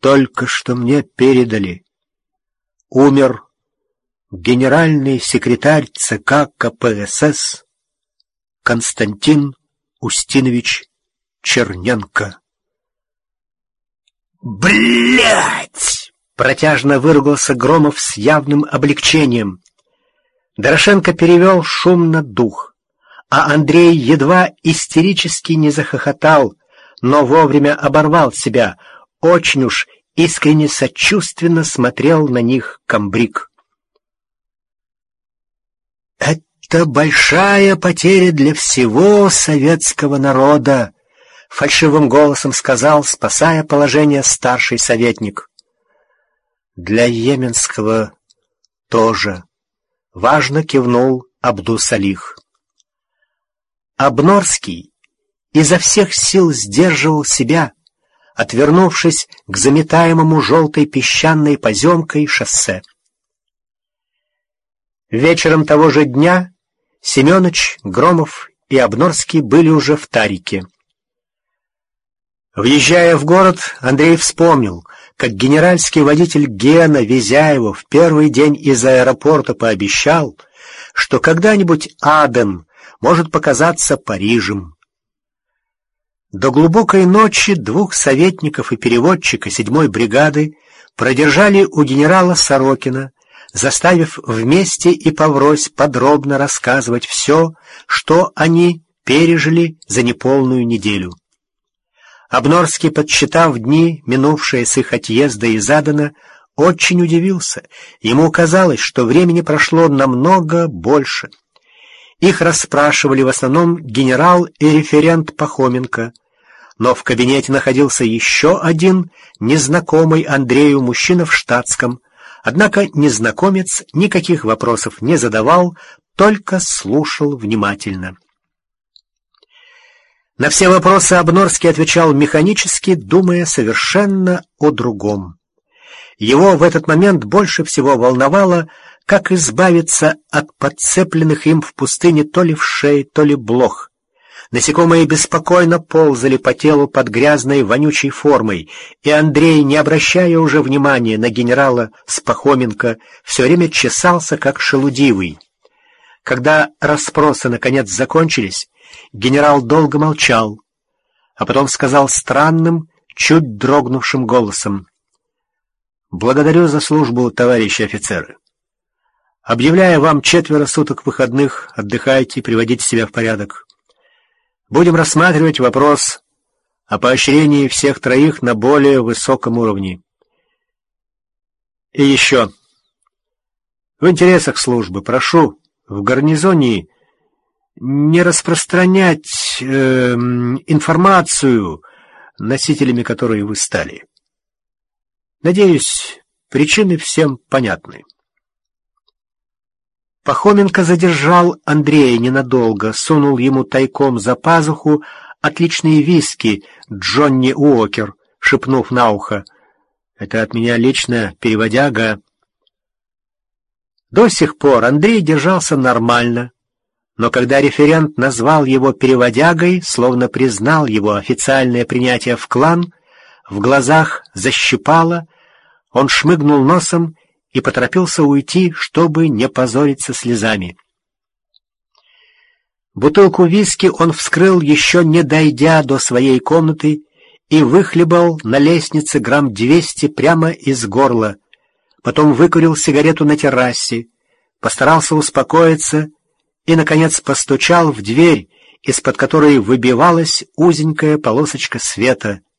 только что мне передали. Умер генеральный секретарь ЦК КПСС Константин Устинович Черненко. «Блядь!» — протяжно выругался Громов с явным облегчением. Дорошенко перевел шумно дух, а Андрей едва истерически не захохотал, но вовремя оборвал себя. Очень уж искренне сочувственно смотрел на них комбриг. «Это большая потеря для всего советского народа», — фальшивым голосом сказал, спасая положение, старший советник. «Для Йеменского тоже», — важно кивнул Абдус-Салих. Обнорский изо всех сил сдерживал себя, отвернувшись к заметаемому желтой песчаной поземкой шоссе. Вечером того же дня Семеныч, Громов и Обнорский были уже в Тарике. Въезжая в город, Андрей вспомнил, как генеральский водитель Гена, везя его в первый день из аэропорта, пообещал, что когда-нибудь Аден может показаться Парижем. До глубокой ночи двух советников и переводчика 7-й бригады продержали у генерала Сорокина, заставив вместе и поврось подробно рассказывать все, что они пережили за неполную неделю. Обнорский, подсчитав дни, минувшие с их отъезда из Адена, очень удивился. Ему казалось, что времени прошло намного больше. Их расспрашивали в основном генерал и референт Пахоменко, но в кабинете находился еще один незнакомый Андрею мужчина в штатском. Однако незнакомец никаких вопросов не задавал, только слушал внимательно. На все вопросы Обнорский отвечал механически, думая совершенно о другом. Его в этот момент больше всего волновало, как избавиться от подцепленных им в пустыне то ли вшей, то ли блох. Насекомые беспокойно ползали по телу под грязной вонючей формой, и Андрей, не обращая уже внимания на генерала Спахоменко, все время чесался, как шелудивый. Когда расспросы наконец закончились, генерал долго молчал, а потом сказал странным, чуть дрогнувшим голосом: «Благодарю за службу, товарищи офицеры. Объявляю вам 4 суток выходных, отдыхайте, приводите себя в порядок. Будем рассматривать вопрос о поощрении всех 3 на более высоком уровне. И еще. В интересах службы прошу в гарнизоне не распространять информацию, носителями которой вы стали. Надеюсь, причины всем понятны». Пахоменко задержал Андрея ненадолго, сунул ему тайком за пазуху отличные виски Джонни Уокер, шепнув на ухо: «Это от меня лично, переводяга». До сих пор Андрей держался нормально, но когда референт назвал его переводягой, словно признал его официальное принятие в клан, в глазах защипало, он шмыгнул носом и поторопился уйти, чтобы не позориться слезами. Бутылку виски он вскрыл, еще не дойдя до своей комнаты, и выхлебал на лестнице грамм 200 прямо из горла. Потом выкурил сигарету на террасе, постарался успокоиться и, наконец, постучал в дверь, из-под которой выбивалась узенькая полосочка света.